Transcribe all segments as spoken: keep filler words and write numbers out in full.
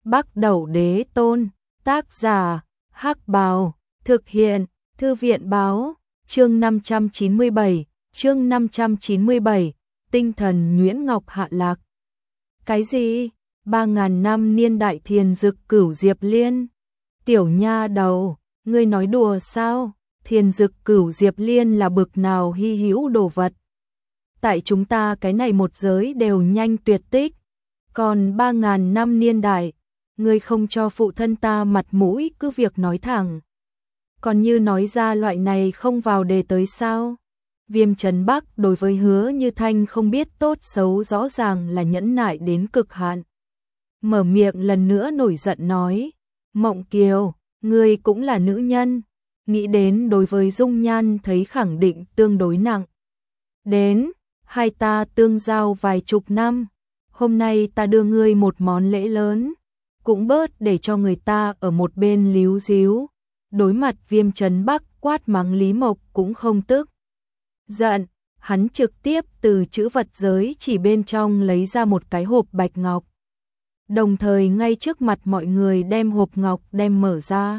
Bắc Đẩu Đế Tôn, tác giả, Hắc Bào, thực hiện, Thư viện báo, chương năm trăm chín mươi bảy, chương năm trăm chín mươi bảy, tinh thần Nguyễn Ngọc hạ lạc. Cái gì? Ba ngàn năm niên đại thiền dực cửu diệp liên. Tiểu nha đầu, ngươi nói đùa sao? Thiền dực cửu diệp liên là bực nào hy hữu đồ vật. Tại chúng ta cái này một giới đều nhanh tuyệt tích. Còn ba ngàn năm niên đại, ngươi không cho phụ thân ta mặt mũi cứ việc nói thẳng. Còn như nói ra loại này không vào đề tới sao? Viêm Trấn Bắc đối với Hứa Như Thanh không biết tốt xấu rõ ràng là nhẫn nại đến cực hạn. Mở miệng lần nữa nổi giận nói, Mộng Kiều, ngươi cũng là nữ nhân, nghĩ đến đối với dung nhan thấy khẳng định tương đối nặng. Đến, hai ta tương giao vài chục năm, hôm nay ta đưa ngươi một món lễ lớn, cũng bớt để cho người ta ở một bên líu díu. Đối mặt Viêm Trấn Bắc quát mắng Lý Mộc cũng không tức giận, hắn trực tiếp từ chữ vật giới chỉ bên trong lấy ra một cái hộp bạch ngọc. Đồng thời ngay trước mặt mọi người đem hộp ngọc đem mở ra.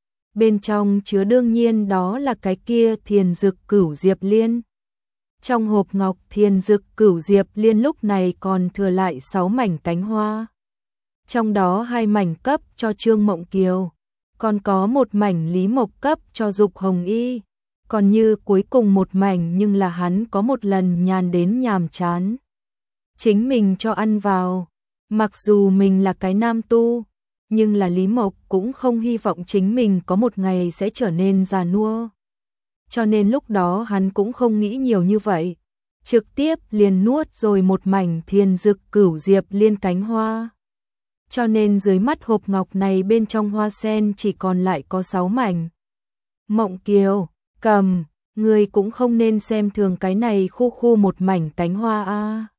Bên trong chứa đương nhiên đó là cái kia thiền dực cửu diệp liên. Trong hộp ngọc thiền dực cửu diệp liên lúc này còn thừa lại sáu mảnh cánh hoa. Trong đó hai mảnh cấp cho Trương Mộng Kiều, còn có một mảnh Lý Mộc cấp cho Dục Hồng Y, còn như cuối cùng một mảnh nhưng là hắn có một lần nhàn đến nhàm chán, chính mình cho ăn vào. Mặc dù mình là cái nam tu, nhưng là Lý Mộc cũng không hy vọng chính mình có một ngày sẽ trở nên già nua. Cho nên lúc đó hắn cũng không nghĩ nhiều như vậy, trực tiếp liền nuốt rồi một mảnh thiền dực cửu diệp liên cánh hoa. Cho nên dưới mắt hộp ngọc này bên trong hoa sen chỉ còn lại có sáu mảnh. Mộng Kiều, cầm, ngươi cũng không nên xem thường cái này khu khu một mảnh cánh hoa a. À.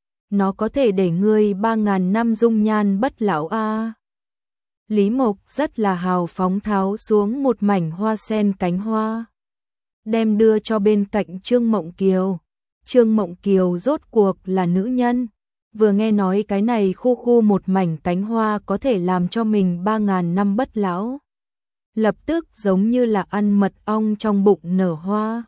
Nó có thể để ngươi ba ngàn năm dung nhan bất lão a. À. Lý Mộc rất là hào phóng tháo xuống một mảnh hoa sen cánh hoa, đem đưa cho bên cạnh Trương Mộng Kiều. Trương Mộng Kiều rốt cuộc là nữ nhân, vừa nghe nói cái này khu khu một mảnh cánh hoa có thể làm cho mình ba ngàn năm bất lão, lập tức giống như là ăn mật ong trong bụng nở hoa.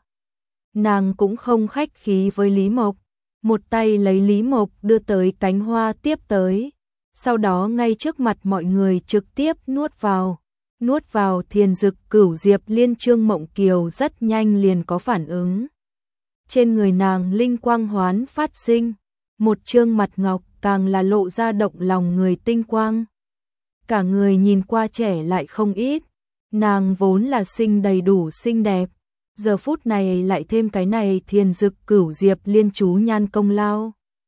Nàng cũng không khách khí với Lý Mộc, một tay lấy Lý Mộc đưa tới cánh hoa tiếp tới, sau đó ngay trước mặt mọi người trực tiếp nuốt vào. Nuốt vào thiền dực cửu diệp liên. Trương Mộng Kiều rất nhanh liền có phản ứng. Trên người nàng linh quang hoán phát sinh, một trương mặt ngọc càng là lộ ra động lòng người tinh quang. Cả người nhìn qua trẻ lại không ít, nàng vốn là xinh đầy đủ xinh đẹp, giờ phút này lại thêm cái này thiền dực cửu diệp liên chú nhan công lao,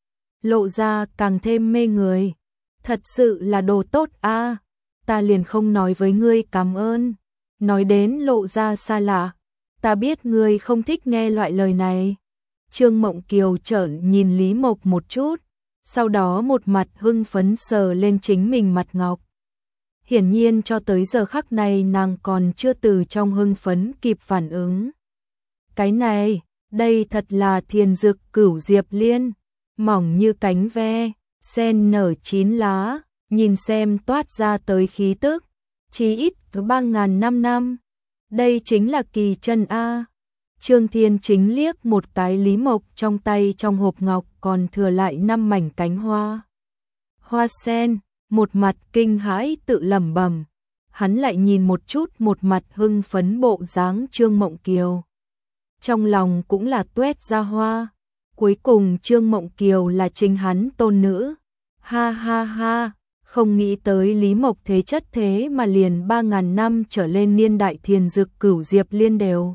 lộ ra càng thêm mê người. Thật sự là đồ tốt a, à, ta liền không nói với ngươi cảm ơn. Nói đến lộ ra xa lạ, ta biết ngươi không thích nghe loại lời này. Trương Mộng Kiều trợn nhìn Lý Mộc một chút, sau đó một mặt hưng phấn sờ lên chính mình mặt ngọc. Hiển nhiên cho tới giờ khắc này nàng còn chưa từ trong hưng phấn kịp phản ứng. Cái này, đây thật là thiền dực cửu diệp liên, mỏng như cánh ve, sen nở chín lá, nhìn xem toát ra tới khí tức, chí ít thứ ba ngàn năm năm. Đây chính là kỳ chân a. Trương Thiên Chính liếc một cái Lý Mộc trong tay trong hộp ngọc còn thừa lại năm mảnh cánh hoa. Hoa sen, một mặt kinh hãi tự lẩm bẩm, hắn lại nhìn một chút một mặt hưng phấn bộ dáng Trương Mộng Kiều. Trong lòng cũng là tuét ra hoa, cuối cùng Trương Mộng Kiều là chính hắn tôn nữ. Ha ha ha, không nghĩ tới Lý Mộc thế chất thế mà liền ba ngàn năm trở lên niên đại thiền dực cửu diệp liên đều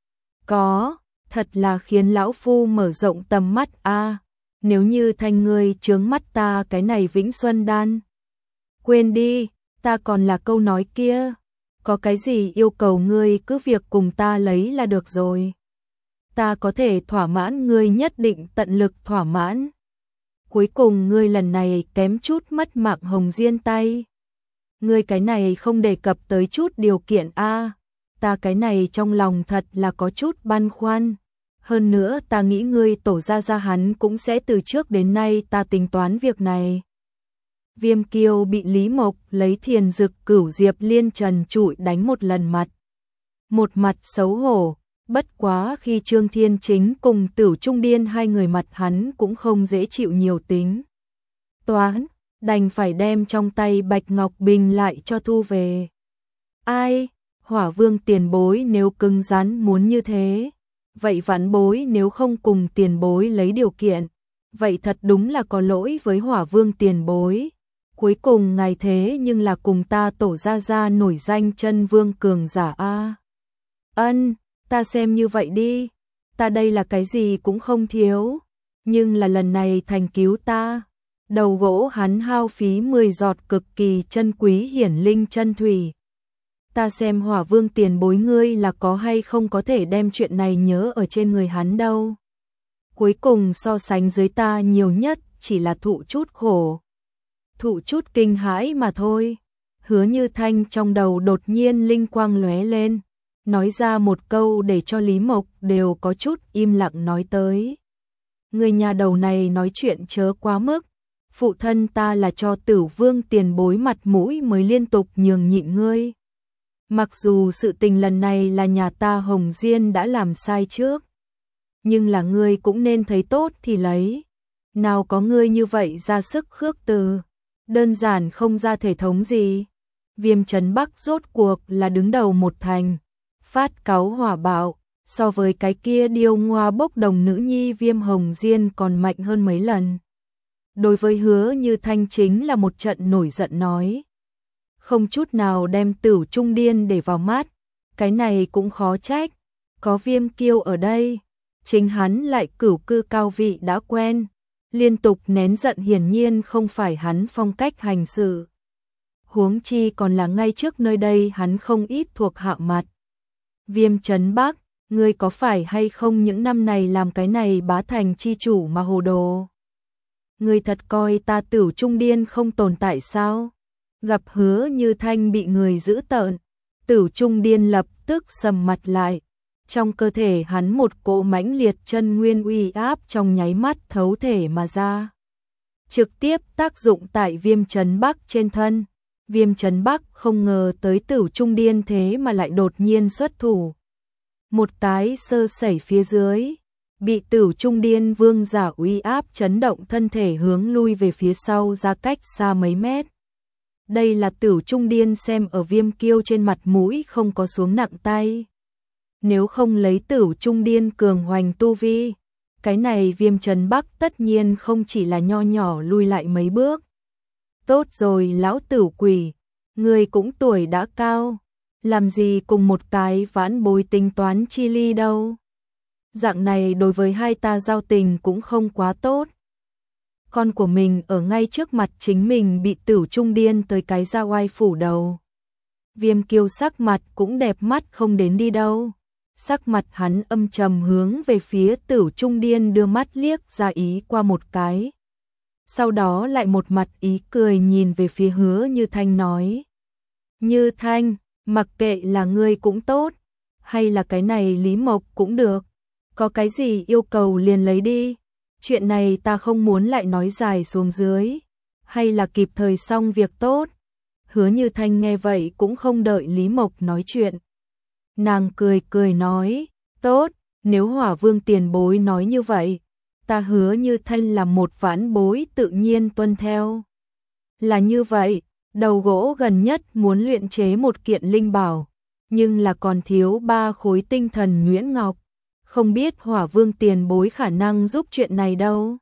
có, thật là khiến lão phu mở rộng tầm mắt a. À, nếu như thanh ngươi chướng mắt ta cái này Vĩnh Xuân đan. Quên đi, ta còn là câu nói kia, có cái gì yêu cầu ngươi cứ việc cùng ta lấy là được rồi. Ta có thể thỏa mãn ngươi nhất định tận lực thỏa mãn. Cuối cùng ngươi lần này kém chút mất mạng Hồng Diên tay. Ngươi cái này không đề cập tới chút điều kiện a, à, ta cái này trong lòng thật là có chút băn khoăn. Hơn nữa ta nghĩ ngươi tổ gia gia hắn cũng sẽ từ trước đến nay ta tính toán việc này. Viêm Kiêu bị Lý Mộc lấy thiền dực cửu diệp liên trần trụi đánh một lần mặt. Một mặt xấu hổ, bất quá khi Trương Thiên Chính cùng Tử Trung Điên hai người mặt hắn cũng không dễ chịu nhiều tính. Toán, đành phải đem trong tay Bạch Ngọc Bình lại cho thu về. Ai, Hỏa Vương tiền bối nếu cứng rắn muốn như thế, vậy vãn bối nếu không cùng tiền bối lấy điều kiện, vậy thật đúng là có lỗi với Hỏa Vương tiền bối. Cuối cùng ngài thế nhưng là cùng ta tổ ra ra nổi danh chân vương cường giả a. Ân, ta xem như vậy đi, ta đây là cái gì cũng không thiếu, nhưng là lần này thành cứu ta. Đầu gỗ hắn hao phí mười giọt cực kỳ chân quý hiển linh chân thủy. Ta xem Hỏa Vương tiền bối ngươi là có hay không có thể đem chuyện này nhớ ở trên người hắn đâu. Cuối cùng so sánh dưới ta nhiều nhất chỉ là thụ chút khổ, thụ chút kinh hãi mà thôi. Hứa Như Thanh trong đầu đột nhiên linh quang lóe lên, nói ra một câu để cho Lý Mộc đều có chút im lặng nói tới. Người nhà đầu này nói chuyện chớ quá mức, phụ thân ta là cho Tử Vương tiền bối mặt mũi mới liên tục nhường nhịn ngươi. Mặc dù sự tình lần này là nhà ta Hồng Diên đã làm sai trước, nhưng là ngươi cũng nên thấy tốt thì lấy. Nào có ngươi như vậy ra sức khước từ, đơn giản không ra thể thống gì. Viêm Trấn Bắc rốt cuộc là đứng đầu một thành, phát cáu hỏa bạo, so với cái kia điêu ngoa bốc đồng nữ nhi Viêm Hồng Diên còn mạnh hơn mấy lần. Đối với Hứa Như Thanh chính là một trận nổi giận nói, không chút nào đem Tử Trung Điên để vào mắt. Cái này cũng khó trách, có Viêm Kiêu ở đây, chính hắn lại cửu cư cao vị đã quen, liên tục nén giận hiển nhiên không phải hắn phong cách hành sự. Huống chi còn là ngay trước nơi đây hắn không ít thuộc hạ mặt. Viêm Trấn Bắc, ngươi có phải hay không những năm này làm cái này bá thành chi chủ mà hồ đồ? Ngươi thật coi ta Tử Trung Điên không tồn tại sao? Gặp Hứa Như Thanh bị người giữ tợn, Tử Trung Điên lập tức sầm mặt lại. Trong cơ thể hắn một cỗ mãnh liệt chân nguyên uy áp trong nháy mắt thấu thể mà ra, trực tiếp tác dụng tại Viêm Trấn Bắc trên thân. Viêm Trấn Bắc không ngờ tới Tử Trung Điên thế mà lại đột nhiên xuất thủ. Một cái sơ sẩy phía dưới, bị Tử Trung Điên vương giả uy áp chấn động thân thể hướng lui về phía sau ra cách xa mấy mét. Đây là Tử Trung Điên xem ở Viêm Kiêu trên mặt mũi không có xuống nặng tay. Nếu không lấy Tử Trung Điên cường hoành tu vi, cái này Viêm Trấn Bắc tất nhiên không chỉ là nho nhỏ lui lại mấy bước. Tốt rồi lão tử quỷ, người cũng tuổi đã cao, làm gì cùng một cái vãn bối tính toán chi ly đâu. Dạng này đối với hai ta giao tình cũng không quá tốt. Con của mình ở ngay trước mặt chính mình bị Tử Trung Điên tới cái ra oai phủ đầu. Viêm Kiêu sắc mặt cũng đẹp mắt không đến đi đâu. Sắc mặt hắn âm trầm hướng về phía Tử Trung Điên đưa mắt liếc ra ý qua một cái. Sau đó lại một mặt ý cười nhìn về phía Hứa Như Thanh nói. Như Thanh, mặc kệ là ngươi cũng tốt, hay là cái này Lý Mộc cũng được. Có cái gì yêu cầu liền lấy đi. Chuyện này ta không muốn lại nói dài xuống dưới. Hay là kịp thời xong việc tốt. Hứa Như Thanh nghe vậy cũng không đợi Lý Mộc nói chuyện. Nàng cười cười nói, tốt, nếu Hỏa Vương tiền bối nói như vậy, ta Hứa Như Thanh là một vãn bối tự nhiên tuân theo. Là như vậy, đầu gỗ gần nhất muốn luyện chế một kiện linh bảo, nhưng là còn thiếu ba khối tinh thần nhuyễn ngọc, không biết Hỏa Vương tiền bối khả năng giúp chuyện này đâu.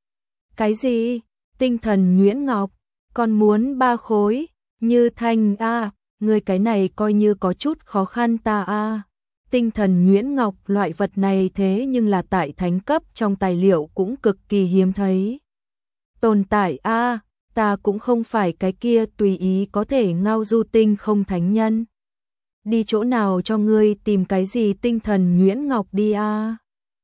Cái gì? Tinh thần nhuyễn ngọc, còn muốn ba khối? Như Thanh a, à, người cái này coi như có chút khó khăn ta a. À. Tinh thần nhuyễn ngọc loại vật này thế nhưng là tại thánh cấp trong tài liệu cũng cực kỳ hiếm thấy. Tồn tại a, à, ta cũng không phải cái kia tùy ý có thể ngao du tinh không thánh nhân. Đi chỗ nào cho ngươi tìm cái gì tinh thần nhuyễn ngọc đi a. À.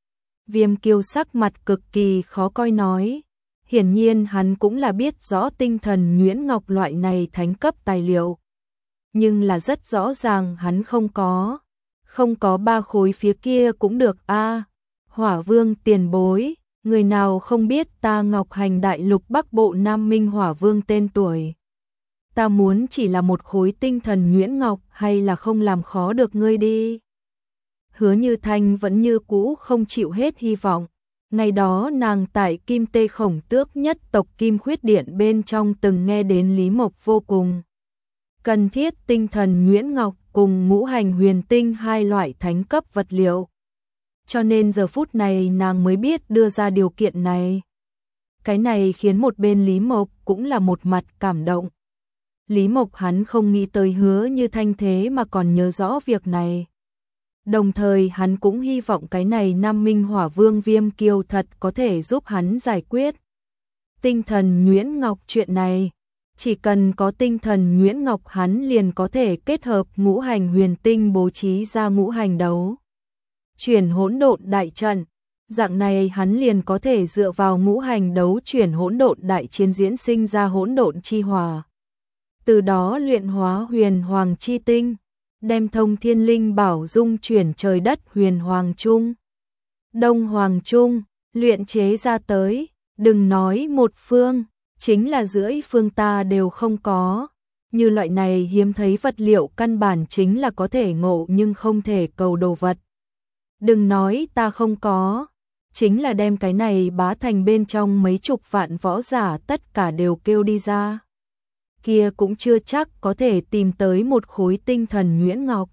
Viêm Kiêu sắc mặt cực kỳ khó coi nói. Hiển nhiên hắn cũng là biết rõ tinh thần nhuyễn ngọc loại này thánh cấp tài liệu. Nhưng là rất rõ ràng hắn không có. Không có ba khối phía kia cũng được a. À, Hỏa Vương tiền bối, Người nào không biết ta Ngọc Hành Đại Lục Bắc Bộ Nam Minh Hỏa Vương tên tuổi. Ta muốn chỉ là một khối tinh thần nhuyễn ngọc, hay là không làm khó được ngươi đi. Hứa Như Thanh vẫn như cũ không chịu hết hy vọng. Ngày đó nàng tại Kim Tê Khổng Tước nhất tộc Kim Khuyết Điện bên trong từng nghe đến Lý Mộc vô cùng cần thiết tinh thần nhuyễn ngọc cùng ngũ hành huyền tinh hai loại thánh cấp vật liệu. Cho nên giờ phút này nàng mới biết đưa ra điều kiện này. Cái này khiến một bên Lý Mộc cũng là một mặt cảm động. Lý Mộc hắn không nghĩ tới Hứa Như Thanh thế mà còn nhớ rõ việc này. Đồng thời hắn cũng hy vọng cái này Nam Minh Hỏa Vương Viêm Kiêu thật có thể giúp hắn giải quyết tinh thần nhuyễn ngọc chuyện này. Chỉ cần có tinh thần nhuyễn ngọc hắn liền có thể kết hợp ngũ hành huyền tinh bố trí ra ngũ hành đấu chuyển hỗn độn đại trận. Dạng này hắn liền có thể dựa vào ngũ hành đấu chuyển hỗn độn đại chiến diễn sinh ra hỗn độn chi hòa. Từ đó luyện hóa huyền hoàng chi tinh, đem thông thiên linh bảo dung chuyển trời đất huyền hoàng trung, đông hoàng trung, luyện chế ra tới, đừng nói một phương, chính là rưỡi phương ta đều không có. Như loại này hiếm thấy vật liệu căn bản chính là có thể ngộ nhưng không thể cầu đồ vật. Đừng nói ta không có, chính là đem cái này bá thành bên trong mấy chục vạn võ giả tất cả đều kêu đi ra. Kia cũng chưa chắc có thể tìm tới một khối tinh thần nhuyễn ngọc.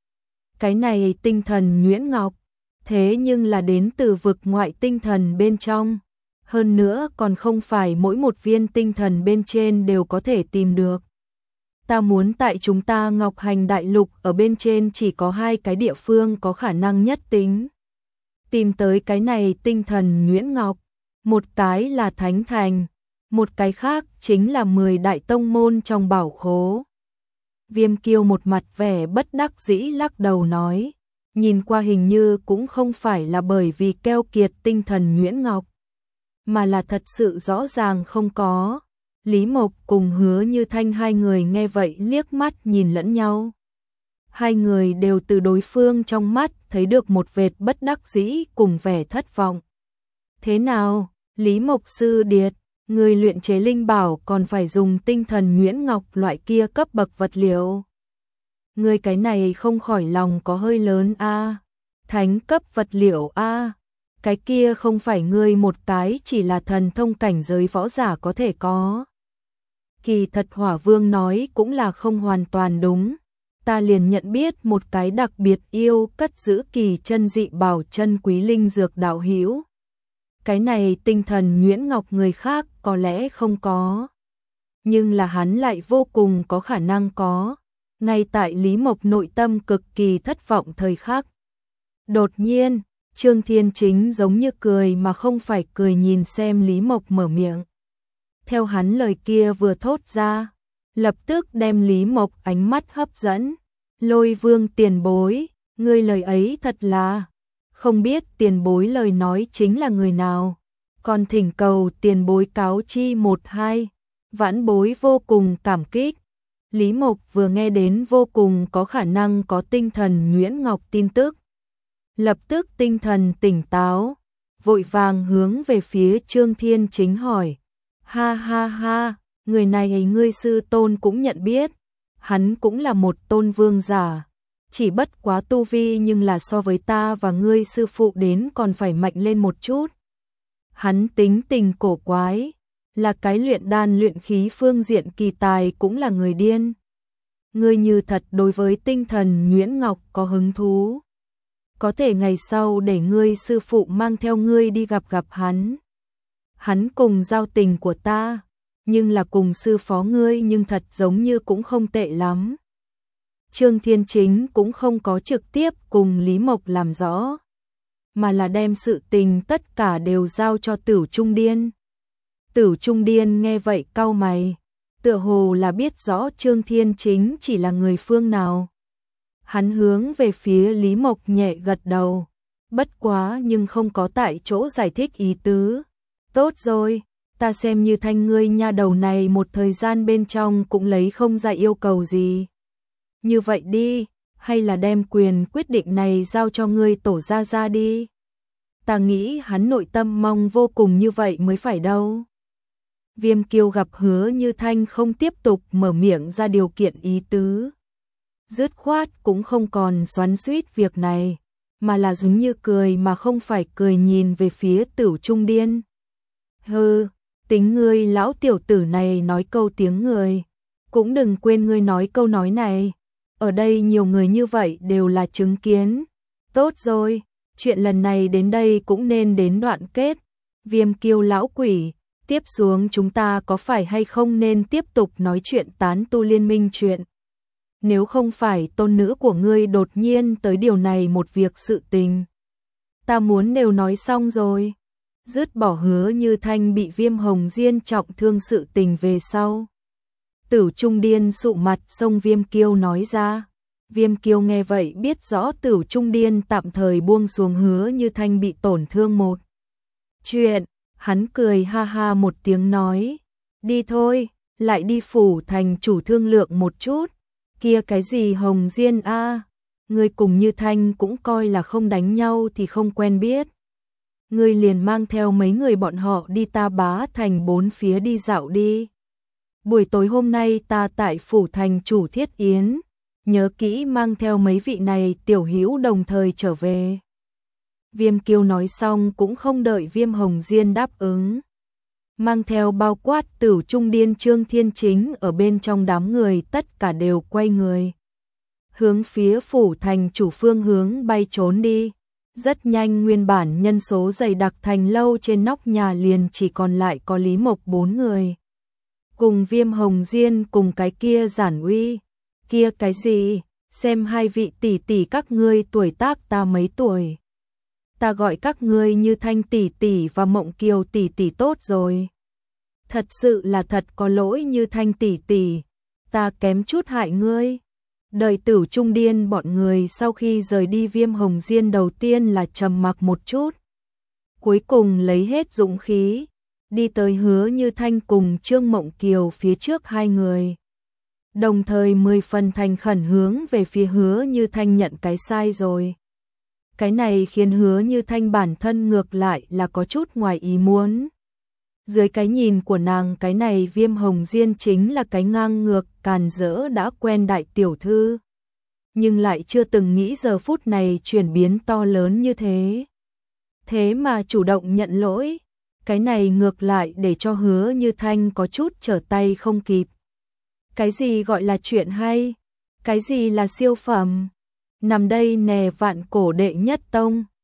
Cái này tinh thần nhuyễn ngọc, thế nhưng là đến từ vực ngoại tinh thần bên trong. Hơn nữa còn không phải mỗi một viên tinh thần bên trên đều có thể tìm được. Ta muốn tại chúng ta Ngọc Hành Đại Lục ở bên trên chỉ có hai cái địa phương có khả năng nhất tính tìm tới cái này tinh thần nhuyễn ngọc. Một cái là Thánh Thành, một cái khác chính là mười đại tông môn trong bảo khố. Viêm Kiêu một mặt vẻ bất đắc dĩ lắc đầu nói, nhìn qua hình như cũng không phải là bởi vì keo kiệt tinh thần nhuyễn ngọc, mà là thật sự rõ ràng không có. Lý Mộc cùng Hứa Như Thanh hai người nghe vậy liếc mắt nhìn lẫn nhau. Hai người đều từ đối phương trong mắt thấy được một vệt bất đắc dĩ cùng vẻ thất vọng. Thế nào, Lý Mộc sư điệt, người luyện chế linh bảo còn phải dùng tinh thần nhuyễn ngọc loại kia cấp bậc vật liệu. Người cái này không khỏi lòng có hơi lớn a, thánh cấp vật liệu a, cái kia không phải ngươi một cái chỉ là thần thông cảnh giới võ giả có thể có. Kỳ thật Hỏa Vương nói cũng là không hoàn toàn đúng. Ta liền nhận biết một cái đặc biệt yêu cất giữ kỳ chân dị bảo chân quý linh dược đạo hữu. Cái này tinh thần nhuyễn ngọc người khác có lẽ không có, nhưng là hắn lại vô cùng có khả năng có. Ngay tại Lý Mộc nội tâm cực kỳ thất vọng thời khắc, đột nhiên Trương Thiên Chính giống như cười mà không phải cười nhìn xem Lý Mộc mở miệng. Theo hắn lời kia vừa thốt ra, lập tức đem Lý Mộc ánh mắt hấp dẫn. Lôi Vương tiền bối, ngươi lời ấy thật là, không biết tiền bối lời nói chính là người nào, còn thỉnh cầu tiền bối cáo chi một hai, vãn bối vô cùng cảm kích. Lý Mộc vừa nghe đến vô cùng có khả năng có tinh thần nhuyễn ngọc tin tức, lập tức tinh thần tỉnh táo, vội vàng hướng về phía Trương Thiên Chính hỏi, ha ha ha, người này ngươi sư tôn cũng nhận biết, hắn cũng là một tôn vương giả, chỉ bất quá tu vi nhưng là so với ta và ngươi sư phụ đến còn phải mạnh lên một chút. Hắn tính tình cổ quái, là cái luyện đan luyện khí phương diện kỳ tài cũng là người điên. Ngươi như thật đối với tinh thần nhuyễn ngọc có hứng thú, có thể ngày sau để ngươi sư phụ mang theo ngươi đi gặp gặp hắn. Hắn cùng giao tình của ta, nhưng là cùng sư phó ngươi nhưng thật giống như cũng không tệ lắm. Trương Thiên Chính cũng không có trực tiếp cùng Lý Mộc làm rõ, mà là đem sự tình tất cả đều giao cho Tửu Trung Điên. Tửu Trung Điên nghe vậy cau mày, tựa hồ là biết rõ Trương Thiên Chính chỉ là người phương nào. Hắn hướng về phía Lý Mộc nhẹ gật đầu, bất quá nhưng không có tại chỗ giải thích ý tứ. Tốt rồi, ta xem như Thanh ngươi nha đầu này một thời gian bên trong cũng lấy không ra yêu cầu gì. Như vậy đi, hay là đem quyền quyết định này giao cho ngươi tổ gia gia đi. ta nghĩ hắn nội tâm mong vô cùng như vậy mới phải đâu. Viêm Kiêu gặp Hứa Như Thanh không tiếp tục mở miệng ra điều kiện ý tứ. Dứt khoát cũng không còn xoắn xuýt việc này, mà là giống như cười mà không phải cười nhìn về phía Tửu Trung Điên. Hừ, tính ngươi lão tiểu tử này nói câu tiếng người, cũng đừng quên ngươi nói câu nói này. Ở đây nhiều người như vậy đều là chứng kiến. Tốt rồi, chuyện lần này đến đây cũng nên đến đoạn kết. Viêm Kiêu lão quỷ, tiếp xuống chúng ta có phải hay không nên tiếp tục nói chuyện tán tu liên minh chuyện? Nếu không phải tôn nữ của ngươi đột nhiên tới điều này một việc sự tình. Ta muốn đều nói xong rồi. Dứt bỏ Hứa Như Thanh bị Viêm Hồng Diên trọng thương sự tình về sau. Tửu Trung Điên sụ mặt xông Viêm Kiêu nói ra. Viêm Kiêu nghe vậy biết rõ Tửu Trung Điên tạm thời buông xuống Hứa Như Thanh bị tổn thương một chuyện. Hắn cười ha ha một tiếng nói. Đi thôi, lại đi phủ thành chủ thương lượng một chút. Kia cái gì Hồng Diên a, à? Ngươi cùng Như Thanh cũng coi là không đánh nhau thì không quen biết. Ngươi liền mang theo mấy người bọn họ đi ta Bá Thành bốn phía đi dạo đi. Buổi tối hôm nay ta tại phủ thành chủ thiết yến, nhớ kỹ mang theo mấy vị này tiểu hữu đồng thời trở về. Viêm Kiêu nói xong cũng không đợi Viêm Hồng Diên đáp ứng. Mang theo bao quát Tửu Trung Điên Trương Thiên Chính ở bên trong đám người tất cả đều quay người. Hướng phía phủ thành chủ phương hướng bay trốn đi. Rất nhanh nguyên bản nhân số dày đặc thành lâu trên nóc nhà liền chỉ còn lại có Lý Mộc bốn người. Cùng Viêm Hồng Diên cùng cái kia Giản Uy. Kia cái gì? Xem hai vị tỷ tỷ các ngươi tuổi tác ta mấy tuổi. Ta gọi các ngươi Như Thanh tỷ tỷ và Mộng Kiều tỷ tỷ tốt rồi. Thật sự là thật có lỗi Như Thanh tỷ tỷ, ta kém chút hại ngươi. Đời Tửu Trung Điên bọn người sau khi rời đi Viêm Hồng Diên đầu tiên là trầm mặc một chút. Cuối cùng lấy hết dũng khí, đi tới Hứa Như Thanh cùng Trương Mộng Kiều phía trước hai người. Đồng thời mười phần thành khẩn hướng về phía Hứa Như Thanh nhận cái sai rồi. Cái này khiến Hứa Như Thanh bản thân ngược lại là có chút ngoài ý muốn. Dưới cái nhìn của nàng cái này Viêm Hồng Diên chính là cái ngang ngược càn rỡ đã quen đại tiểu thư. Nhưng lại chưa từng nghĩ giờ phút này chuyển biến to lớn như thế. Thế mà chủ động nhận lỗi, cái này ngược lại để cho Hứa Như Thanh có chút trở tay không kịp. Cái gì gọi là chuyện hay? Cái gì là siêu phẩm? Nằm đây nè vạn cổ đệ nhất tông.